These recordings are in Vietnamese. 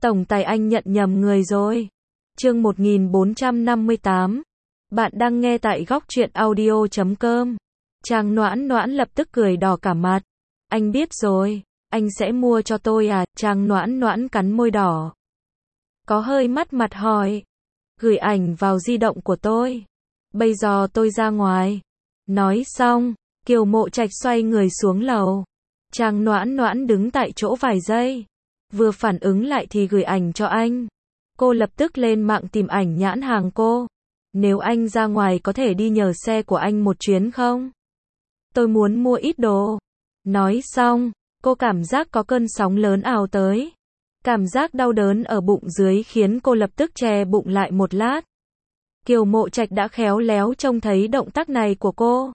Tổng tài anh nhận nhầm người rồi. Chương 1458. Bạn đang nghe tại góc truyện audio.com. Trang Noãn Noãn lập tức cười đỏ cả mặt. Anh biết rồi, anh sẽ mua cho tôi à? Trang Noãn Noãn cắn môi đỏ. Có hơi mắt mặt hỏi. Gửi ảnh vào di động của tôi. Bây giờ tôi ra ngoài. Nói xong, Kiều Mộ Trạch xoay người xuống lầu. Trang Noãn Noãn đứng tại chỗ vài giây. Vừa phản ứng lại thì gửi ảnh cho anh. Cô lập tức lên mạng tìm ảnh nhãn hàng cô. Nếu anh ra ngoài có thể đi nhờ xe của anh một chuyến không? Tôi muốn mua ít đồ. Nói xong, cô cảm giác có cơn sóng lớn ào tới. Cảm giác đau đớn ở bụng dưới khiến cô lập tức che bụng lại một lát. Kiều Mộ Trạch đã khéo léo trông thấy động tác này của cô.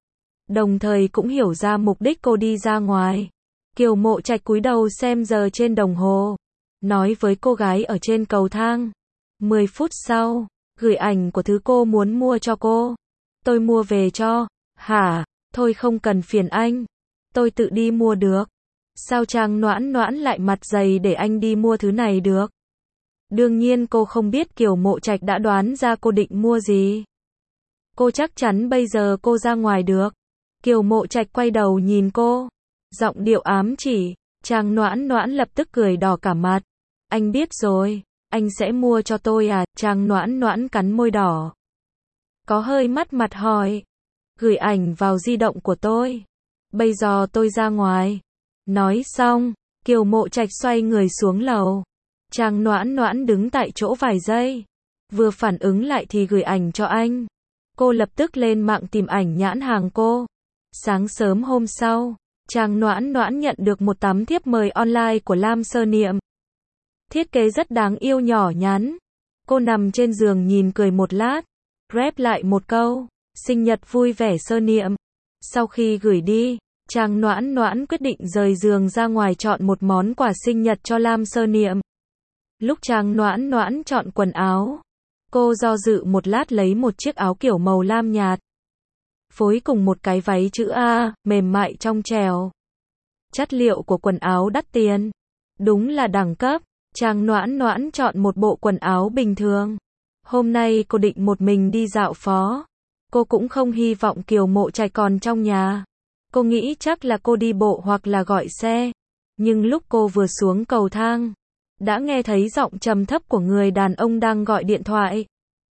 Đồng thời cũng hiểu ra mục đích cô đi ra ngoài. Kiều Mộ Trạch cúi đầu xem giờ trên đồng hồ. Nói với cô gái ở trên cầu thang. 10 phút sau, gửi ảnh của thứ cô muốn mua cho cô. Tôi mua về cho. Hả? Thôi không cần phiền anh. Tôi tự đi mua được. Sao Trang Noãn Noãn lại mặt dày để anh đi mua thứ này được? Đương nhiên cô không biết Kiều Mộ Trạch đã đoán ra cô định mua gì. Cô chắc chắn bây giờ cô ra ngoài được. Kiều Mộ Trạch quay đầu nhìn cô. Giọng điệu ám chỉ. Trang Noãn Noãn lập tức cười đỏ cả mặt. Anh biết rồi, anh sẽ mua cho tôi à? Trang Noãn Noãn cắn môi đỏ. Có hơi mắt mặt hỏi. Gửi ảnh vào di động của tôi. Bây giờ tôi ra ngoài. Nói xong, Kiều Mộ Trạch xoay người xuống lầu. Trang Noãn Noãn đứng tại chỗ vài giây. Vừa phản ứng lại thì gửi ảnh cho anh. Cô lập tức lên mạng tìm ảnh nhãn hàng cô. Sáng sớm hôm sau, Trang Noãn Noãn nhận được một tấm thiếp mời online của Lam Sơ Niệm. Thiết kế rất đáng yêu nhỏ nhắn. Cô nằm trên giường nhìn cười một lát. Rep lại một câu. Sinh nhật vui vẻ Sơ Niệm. Sau khi gửi đi, Trang Noãn Noãn quyết định rời giường ra ngoài chọn một món quà sinh nhật cho Lam Sơ Niệm. Lúc Trang Noãn Noãn chọn quần áo, cô do dự một lát lấy một chiếc áo kiểu màu lam nhạt. Phối cùng một cái váy chữ A, mềm mại trong trẻo. Chất liệu của quần áo đắt tiền. Đúng là đẳng cấp. Trang Noãn Noãn chọn một bộ quần áo bình thường. Hôm nay cô định một mình đi dạo phố. Cô cũng không hy vọng Kiều Mộ Trạch còn trong nhà. Cô nghĩ chắc là cô đi bộ hoặc là gọi xe. Nhưng lúc cô vừa xuống cầu thang, đã nghe thấy giọng trầm thấp của người đàn ông đang gọi điện thoại.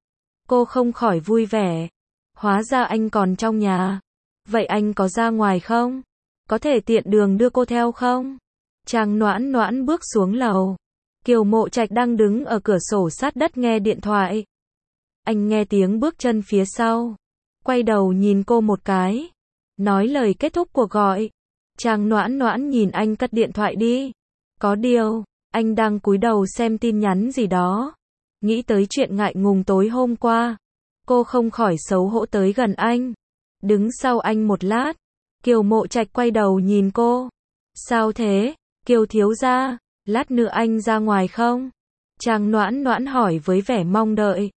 Cô không khỏi vui vẻ. Hóa ra anh còn trong nhà. Vậy anh có ra ngoài không? Có thể tiện đường đưa cô theo không? Trang Noãn Noãn bước xuống lầu. Kiều Mộ Trạch đang đứng ở cửa sổ sát đất nghe điện thoại. Anh nghe tiếng bước chân phía sau. Quay đầu nhìn cô một cái. Nói lời kết thúc cuộc gọi. Trang Noãn Noãn nhìn anh cất điện thoại đi. Có điều, anh đang cúi đầu xem tin nhắn gì đó. Nghĩ tới chuyện ngại ngùng tối hôm qua. Cô không khỏi xấu hổ tới gần anh. Đứng sau anh một lát. Kiều Mộ Trạch quay đầu nhìn cô. Sao thế, Kiều thiếu gia, lát nữa anh ra ngoài không? Trang Noãn Noãn hỏi với vẻ mong đợi.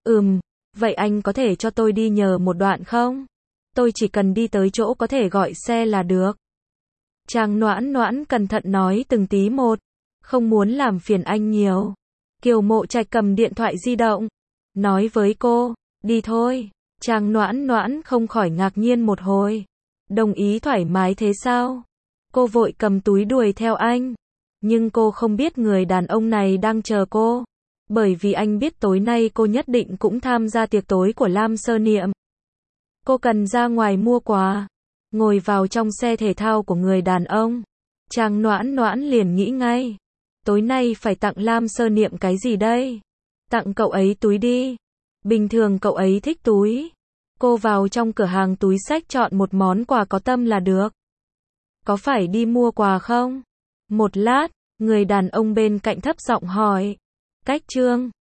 Vậy anh có thể cho tôi đi nhờ một đoạn không? Tôi chỉ cần đi tới chỗ có thể gọi xe là được. Trang Noãn Noãn cẩn thận nói từng tí một. Không muốn làm phiền anh nhiều. Kiều Mộ Trạch cầm điện thoại di động. Nói với cô, đi thôi. Trang Noãn Noãn không khỏi ngạc nhiên một hồi. Đồng ý thoải mái thế sao? Cô vội cầm túi đuổi theo anh. Nhưng cô không biết người đàn ông này đang chờ cô. Bởi vì anh biết tối nay cô nhất định cũng tham gia tiệc tối của Lam Sơ Niệm. Cô cần ra ngoài mua quà. Ngồi vào trong xe thể thao của người đàn ông. Trang Noãn Noãn liền nghĩ ngay. Tối nay phải tặng Lam Sơ Niệm cái gì đây? Tặng cậu ấy túi đi. Bình thường cậu ấy thích túi. Cô vào trong cửa hàng túi xách chọn một món quà có tâm là được. Có phải đi mua quà không? Một lát, người đàn ông bên cạnh thấp giọng hỏi. Cách Trương,